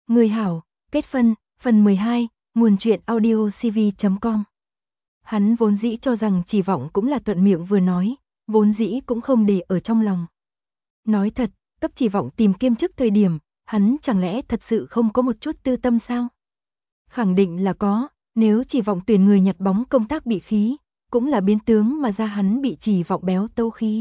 Người hảo, kết phân, phần 12, nguồn truyện audio cv.com. Hắn vốn dĩ cho rằng Chỉ Vọng cũng là thuận miệng vừa nói, vốn dĩ cũng không để ở trong lòng. Nói thật, cấp Chỉ Vọng tìm kiêm chức thời điểm, hắn chẳng lẽ thật sự không có một chút tư tâm sao? Khẳng định là có, nếu Chỉ Vọng tuyển người nhặt bóng công tác bị khí, cũng là biến tướng mà ra hắn bị Chỉ Vọng béo tấu khí.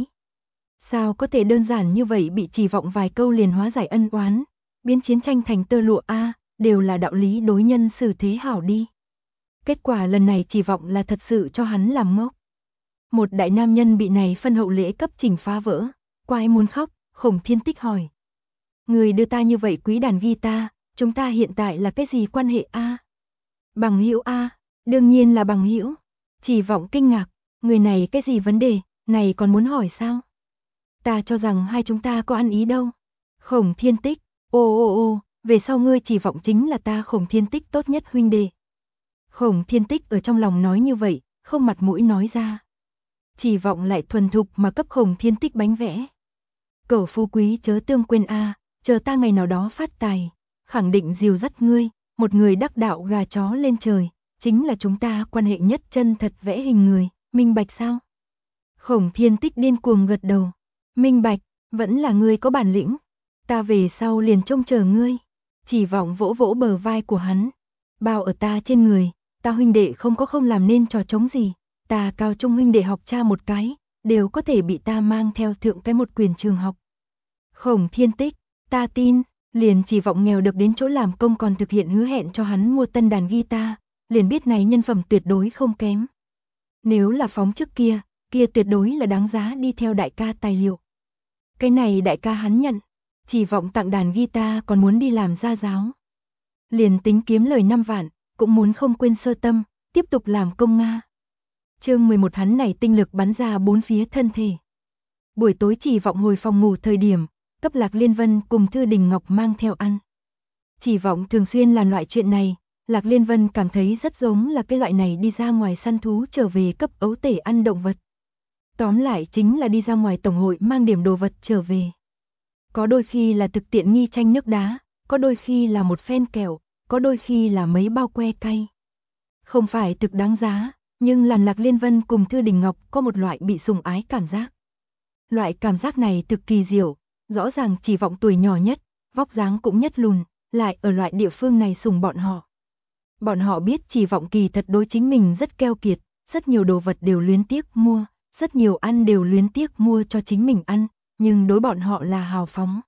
Sao có thể đơn giản như vậy bị Chỉ Vọng vài câu liền hóa giải ân oán, biến chiến tranh thành tơ lụa a, đều là đạo lý đối nhân xử thế hảo đi. Kết quả lần này Chỉ Vọng là thật sự cho hắn làm ngốc. Một đại nam nhân bị này phân hậu lễ cấp trình phá vỡ, quái muốn khóc, Khổng Thiên Tích hỏi. Người đưa ta như vậy quý đàn guitar, chúng ta hiện tại là cái gì quan hệ a? Bằng hữu a, đương nhiên là bằng hữu. Chỉ Vọng kinh ngạc, người này cái gì vấn đề, này còn muốn hỏi sao? Ta cho rằng hai chúng ta có ăn ý đâu. Khổng Thiên Tích, ô, về sau ngươi Chỉ Vọng chính là ta Khổng Thiên Tích tốt nhất huynh đệ. Khổng Thiên Tích ở trong lòng nói như vậy, không mặt mũi nói ra. Chỉ Vọng lại thuần thục mà cấp Khổng Thiên Tích bánh vẽ. Cẩu phú quý chớ tương quên a, chờ ta ngày nào đó phát tài, khẳng định dìu dắt ngươi, một người đắc đạo gà chó lên trời, chính là chúng ta quan hệ nhất chân thật vẽ hình người, minh bạch sao? Khổng Thiên Tích điên cuồng gật đầu, minh bạch, vẫn là ngươi có bản lĩnh, ta về sau liền trông chờ ngươi. Chỉ Vọng vỗ vỗ bờ vai của hắn, bao ở ta trên người, ta huynh đệ không làm nên trò trống gì, ta cao trung huynh đệ học cha một cái, đều có thể bị ta mang theo thượng cái một quyền trường học. Khổng Thiên Tích, ta tin, liền Chỉ Vọng nghèo được đến chỗ làm công còn thực hiện hứa hẹn cho hắn mua tân đàn guitar, liền biết này nhân phẩm tuyệt đối không kém. Nếu là phóng trước kia, kia tuyệt đối là đáng giá đi theo đại ca tài liệu. Cái này đại ca hắn nhận, Chỉ Vọng tặng đàn guitar còn muốn đi làm gia giáo. Liền tính kiếm lời 5 vạn, cũng muốn không quên sơ tâm, tiếp tục làm công Nga. Chương 11 hắn này tinh lực bắn ra bốn phía thân thể. Buổi tối Chỉ Vọng hồi phòng ngủ thời điểm, cấp Lạc Liên Vân cùng Thư Đình Ngọc mang theo ăn. Chỉ Vọng thường xuyên làm loại chuyện này, Lạc Liên Vân cảm thấy rất giống là cái loại này đi ra ngoài săn thú trở về cấp ấu tể ăn động vật. Tóm lại chính là đi ra ngoài tổng hội mang điểm đồ vật trở về. Có đôi khi là thực tiện nghi chanh nước đá, có đôi khi là một phen kẹo, có đôi khi là mấy bao que cay. Không phải thực đáng giá, nhưng làm Lạc Liên Vân cùng Thư Đình Ngọc có một loại bị sủng ái cảm giác. Loại cảm giác này thực kỳ diệu, rõ ràng Chỉ Vọng tuổi nhỏ nhất, vóc dáng cũng nhất lùn, lại ở loại địa phương này sủng bọn họ. Bọn họ biết Chỉ Vọng kỳ thật đối chính mình rất keo kiệt, rất nhiều đồ vật đều luyến tiếc mua, rất nhiều ăn đều luyến tiếc mua cho chính mình ăn, nhưng đối bọn họ là hào phóng.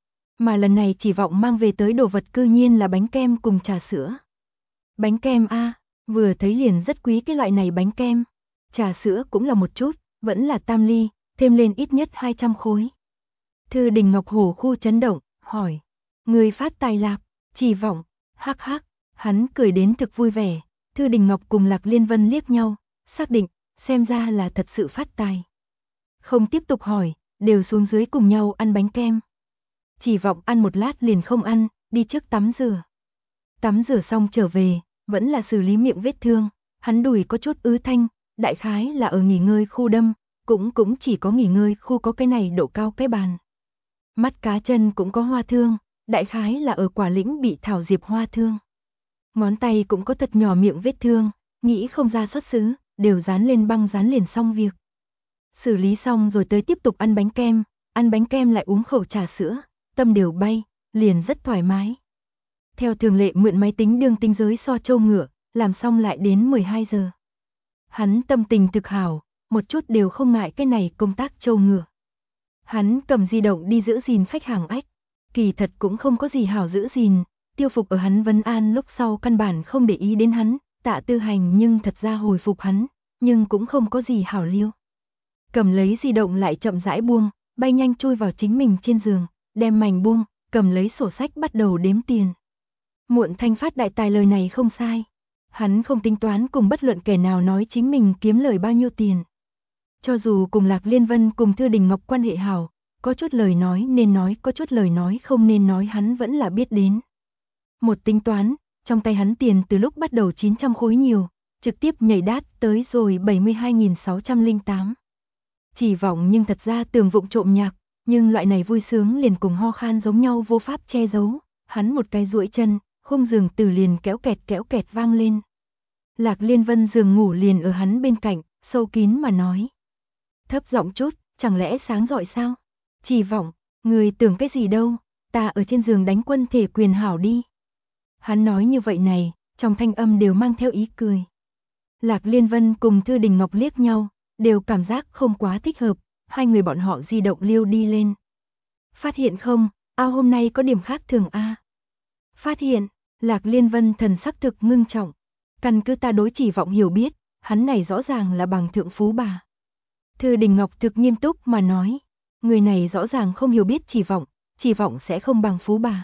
Mà lần này Chỉ Vọng mang về tới đồ vật cư nhiên là bánh kem cùng trà sữa. Bánh kem a, vừa thấy liền rất quý cái loại này bánh kem. Trà sữa cũng là một chút, vẫn là tam ly, thêm lên ít nhất 200 khối. Thư Đình Ngọc hổ khu chấn động, hỏi. Người phát tài lạc, Chỉ Vọng, hắc hắc, hắn cười đến thực vui vẻ. Thư Đình Ngọc cùng Lạc Liên Vân liếc nhau, xác định, xem ra là thật sự phát tài. Không tiếp tục hỏi, đều xuống dưới cùng nhau ăn bánh kem. Chỉ Vọng ăn một lát liền không ăn, đi trước tắm rửa. Tắm rửa xong trở về, vẫn là xử lý miệng vết thương, hắn đùi có chút ứ thanh, đại khái là ở nghỉ ngơi khu đâm, cũng chỉ có nghỉ ngơi khu có cái này độ cao cái bàn. Mắt cá chân cũng có hoa thương, đại khái là ở quả lĩnh bị thảo diệp hoa thương. Ngón tay cũng có thật nhỏ miệng vết thương, nghĩ không ra xuất xứ, đều dán lên băng dán liền xong việc. Xử lý xong rồi tới tiếp tục ăn bánh kem lại uống khẩu trà sữa, tâm đều bay, liền rất thoải mái. Theo thường lệ mượn máy tính đường tinh giới so châu ngựa, làm xong lại đến 12 giờ. Hắn tâm tình thực hảo, một chút đều không ngại cái này công tác châu ngựa. Hắn cầm di động đi giữ gìn khách hàng ách, kỳ thật cũng không có gì hảo giữ gìn, Tiêu Phục ở hắn vấn an lúc sau căn bản không để ý đến hắn, Tạ Tư Hành nhưng thật ra hồi phục hắn, nhưng cũng không có gì hảo liêu. Cầm lấy di động lại chậm rãi buông, bay nhanh chui vào chính mình trên giường, đem mành buông, cầm lấy sổ sách bắt đầu đếm tiền. Muộn Thanh phát đại tài lời này không sai. Hắn không tính toán cùng bất luận kẻ nào nói chính mình kiếm lời bao nhiêu tiền. Cho dù cùng Lạc Liên Vân cùng Thư Đình Ngọc quan hệ hảo, có chút lời nói nên nói, có chút lời nói không nên nói hắn vẫn là biết đến. Một tính toán, trong tay hắn tiền từ lúc bắt đầu 900 khối nhiều, trực tiếp nhảy đát tới rồi 72.608. Chỉ Vọng nhưng thật ra tưởng vụng trộm nhạc, nhưng loại này vui sướng liền cùng ho khan giống nhau vô pháp che giấu, Hắn một cái duỗi chân, khung giường từ liền kéo kẹt vang lên. Lạc Liên Vân giường ngủ liền ở hắn bên cạnh, sâu kín mà nói. Thấp giọng chút, chẳng lẽ sáng rọi sao? Chỉ Vọng, người tưởng cái gì đâu, ta ở trên giường đánh quân thể quyền hảo đi. Hắn nói như vậy này, trong thanh âm đều mang theo ý cười. Lạc Liên Vân cùng Thư Đình Ngọc liếc nhau, đều cảm giác không quá thích hợp, hai người bọn họ di động liêu đi lên. Phát hiện không, hôm nay có điểm khác thường a. Phát hiện, Lạc Liên Vân thần sắc thực ngưng trọng. Căn cứ ta đối Chỉ Vọng hiểu biết, hắn này rõ ràng là bằng thượng phú bà. Thư Đình Ngọc thực nghiêm túc mà nói, người này rõ ràng không hiểu biết Chỉ Vọng sẽ không bằng phú bà.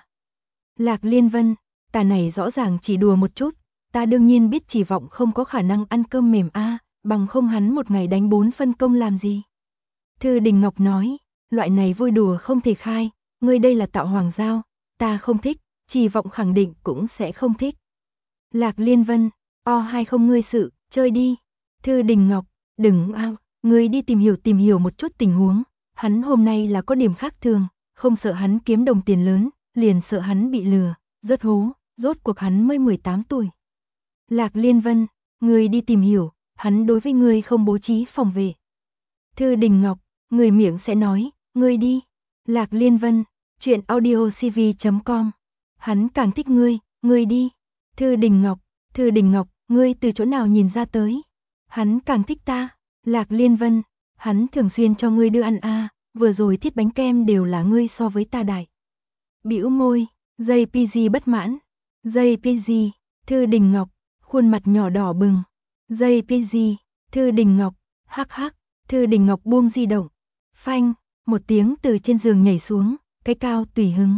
Lạc Liên Vân, ta này rõ ràng chỉ đùa một chút, ta đương nhiên biết Chỉ Vọng không có khả năng ăn cơm mềm bằng không hắn một ngày đánh 4 phân công làm gì. Thư Đình Ngọc nói, loại này vui đùa không thể khai, ngươi đây là tạo hoàng giao, ta không thích, Chỉ Vọng khẳng định cũng sẽ không thích. Lạc Liên Vân, hay không ngươi sự, chơi đi. Thư Đình Ngọc, đừng ngươi đi tìm hiểu một chút tình huống, hắn hôm nay là có điểm khác thường, không sợ hắn kiếm đồng tiền lớn, liền sợ hắn bị lừa, rớt hố, rốt cuộc hắn mới 18 tuổi. Lạc Liên Vân, ngươi đi tìm hiểu, hắn đối với ngươi không bố trí phòng vệ. Thư Đình Ngọc, người miệng sẽ nói, ngươi đi. Lạc Liên Vân, chuyện audiocv.com, hắn càng thích ngươi đi. Thư Đình Ngọc, ngươi từ chỗ nào nhìn ra tới? Hắn càng thích ta. Lạc Liên Vân, hắn thường xuyên cho ngươi đưa ăn vừa rồi thiết bánh kem đều là ngươi so với ta đại. Bĩu môi, JPG bất mãn. JPG, Thư Đình Ngọc, khuôn mặt nhỏ đỏ bừng. JPG, Thư Đình Ngọc, hắc hắc, Thư Đình Ngọc buông di động. Phanh, một tiếng từ trên giường nhảy xuống, cái cao tùy hứng.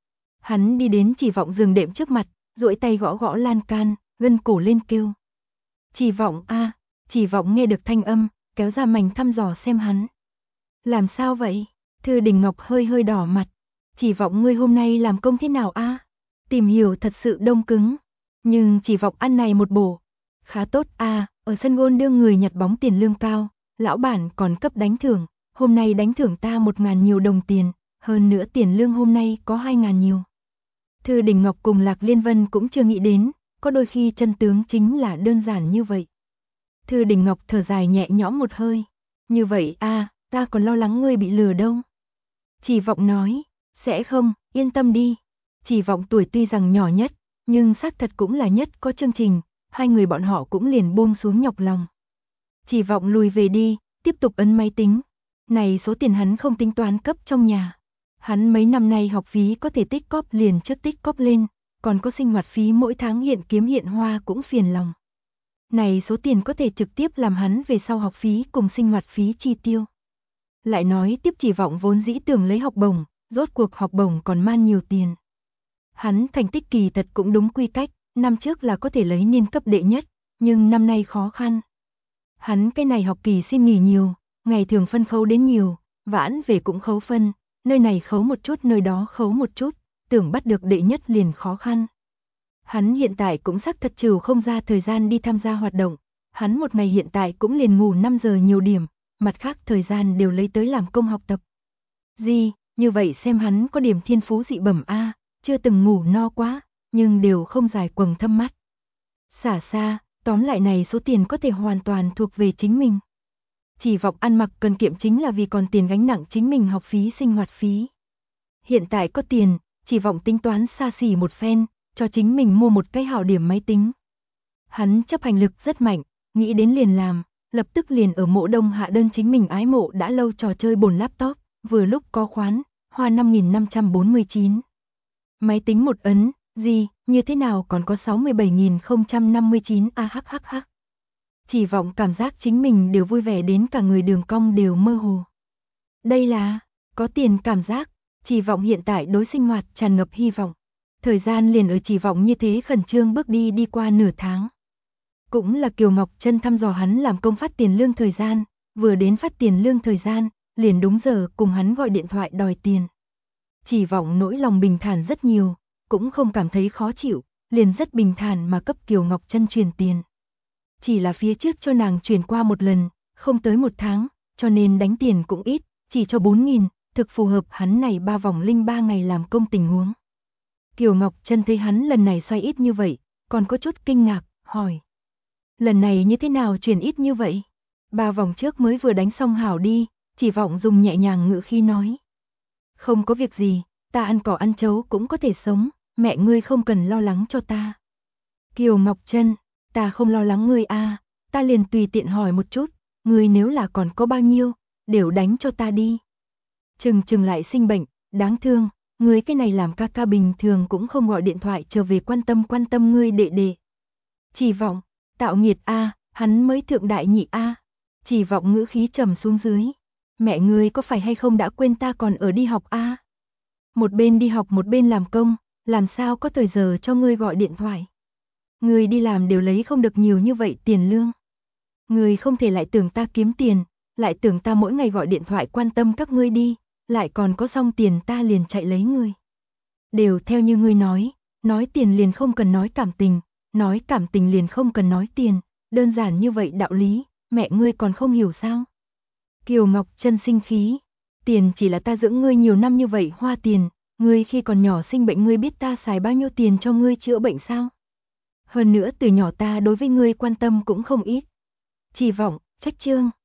Hắn đi đến Chỉ Vọng giường đệm trước mặt, duỗi tay gõ lan can, gân cổ lên kêu. Chỉ Vọng Chỉ Vọng nghe được thanh âm, kéo ra mảnh thăm dò xem hắn. Làm sao vậy? Thư Đình Ngọc hơi đỏ mặt. Chỉ Vọng ngươi hôm nay làm công thế nào Tìm hiểu thật sự đông cứng. Nhưng Chỉ Vọng ăn này một bổ. Khá tốt ở sân gôn đưa người nhặt bóng tiền lương cao, lão bản còn cấp đánh thưởng, hôm nay đánh thưởng ta 1.000 nhiều đồng tiền, hơn nữa tiền lương hôm nay có 2.000 nhiều. Thư Đình Ngọc cùng Lạc Liên Vân cũng chưa nghĩ đến, có đôi khi chân tướng chính là đơn giản như vậy. Thư Đình Ngọc thở dài nhẹ nhõm một hơi. Như vậy ta còn lo lắng ngươi bị lừa đâu. Chỉ Vọng nói, sẽ không, yên tâm đi. Chỉ Vọng tuổi tuy rằng nhỏ nhất, nhưng xác thật cũng là nhất có chương trình, hai người bọn họ cũng liền buông xuống nhọc lòng. Chỉ Vọng lùi về đi, tiếp tục ấn máy tính. Này số tiền hắn không tính toán cấp trong nhà. Hắn mấy năm nay học phí có thể tích cóp liền trước tích cóp lên, còn có sinh hoạt phí mỗi tháng hiện kiếm hiện hoa cũng phiền lòng. Này số tiền có thể trực tiếp làm hắn về sau học phí cùng sinh hoạt phí chi tiêu. Lại nói tiếp Chỉ Vọng vốn dĩ tưởng lấy học bổng, rốt cuộc học bổng còn man nhiều tiền. Hắn thành tích kỳ thật cũng đúng quy cách, năm trước là có thể lấy niên cấp đệ nhất, nhưng năm nay khó khăn. Hắn cái này học kỳ xin nghỉ nhiều, ngày thường phân khấu đến nhiều, vãn về cũng khấu phân, nơi này khấu một chút nơi đó khấu một chút, tưởng bắt được đệ nhất liền khó khăn. Hắn hiện tại cũng xác thật trừ không ra thời gian đi tham gia hoạt động, hắn một ngày hiện tại cũng liền ngủ 5 giờ nhiều điểm, mặt khác thời gian đều lấy tới làm công học tập. Như vậy xem hắn có điểm thiên phú dị bẩm chưa từng ngủ no quá, nhưng đều không dài quầng thâm mắt. Xả xa, tóm lại này số tiền có thể hoàn toàn thuộc về chính mình. Chỉ Vọng ăn mặc cần kiệm chính là vì còn tiền gánh nặng chính mình học phí sinh hoạt phí. Hiện tại có tiền, Chỉ Vọng tính toán xa xỉ một phen, cho chính mình mua một cái hảo điểm máy tính. Hắn chấp hành lực rất mạnh, nghĩ đến liền làm, lập tức liền ở Mộ Đông hạ đơn chính mình ái mộ đã lâu trò chơi bồn laptop, vừa lúc có khoán, hoa 5.549. Máy tính một ấn, như thế nào còn có 67.059 hhh. Chỉ Vọng cảm giác chính mình đều vui vẻ đến cả người đường cong đều mơ hồ. Đây là, có tiền cảm giác, Chỉ Vọng hiện tại đối sinh hoạt tràn ngập hy vọng. Thời gian liền ở Chỉ Vọng như thế khẩn trương bước đi qua nửa tháng. Cũng là Kiều Ngọc Trân thăm dò hắn làm công phát tiền lương thời gian, vừa đến phát tiền lương thời gian, liền đúng giờ cùng hắn gọi điện thoại đòi tiền. Chỉ Vọng nỗi lòng bình thản rất nhiều, cũng không cảm thấy khó chịu, liền rất bình thản mà cấp Kiều Ngọc Trân truyền tiền. Chỉ là phía trước cho nàng chuyển qua một lần, không tới 1 tháng, cho nên đánh tiền cũng ít, chỉ cho 4.000, thực phù hợp hắn này 3 vòng linh 3 ngày làm công tình huống. Kiều Ngọc Trân thấy hắn lần này xoay ít như vậy, còn có chút kinh ngạc, hỏi. Lần này như thế nào chuyển ít như vậy? 3 vòng trước mới vừa đánh xong hảo đi, Chỉ Vọng dùng nhẹ nhàng ngữ khí nói. Không có việc gì, ta ăn cỏ ăn chấu cũng có thể sống, mẹ ngươi không cần lo lắng cho ta. Kiều Ngọc Trân, ta không lo lắng ngươi a, ta liền tùy tiện hỏi một chút, ngươi nếu là còn có bao nhiêu, đều đánh cho ta đi. Chừng lại sinh bệnh, đáng thương, ngươi cái này làm ca ca bình thường cũng không gọi điện thoại trở về quan tâm ngươi đệ đệ. Chỉ Vọng, tạo nghiệt a, hắn mới thượng đại nhị a. Chỉ Vọng ngữ khí trầm xuống dưới. Mẹ ngươi có phải hay không đã quên ta còn ở đi học a? Một bên đi học một bên làm công, làm sao có thời giờ cho ngươi gọi điện thoại? Ngươi đi làm đều lấy không được nhiều như vậy tiền lương. Ngươi không thể lại tưởng ta kiếm tiền, lại tưởng ta mỗi ngày gọi điện thoại quan tâm các ngươi đi, lại còn có xong tiền ta liền chạy lấy ngươi. Đều theo như ngươi nói tiền liền không cần nói cảm tình liền không cần nói tiền, đơn giản như vậy đạo lý, mẹ ngươi còn không hiểu sao? Kiều Ngọc Trân sinh khí, tiền chỉ là ta dưỡng ngươi nhiều năm như vậy hoa tiền, ngươi khi còn nhỏ sinh bệnh ngươi biết ta xài bao nhiêu tiền cho ngươi chữa bệnh sao? Hơn nữa từ nhỏ ta đối với ngươi quan tâm cũng không ít. Chỉ Vọng, trách chương.